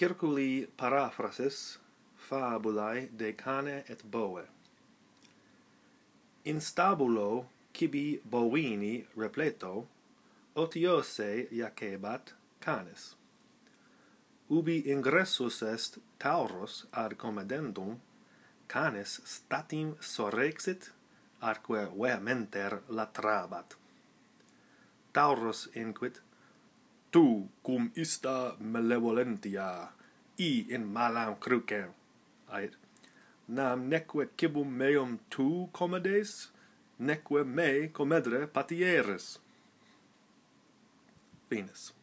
circuli paraphrasis fabulae de cane et boe. In stabulo cibi bovini repleto, otiose iacebat canes. Ubi ingressus est taurus ad comedendum, canes statim sorrexit, atque vehementer latrabat. Taurus inquit, tu cum ista malevolentia, in malam crucem, ait, nam neque cibum meum tu comedes, neque me comedere patieris. Finis.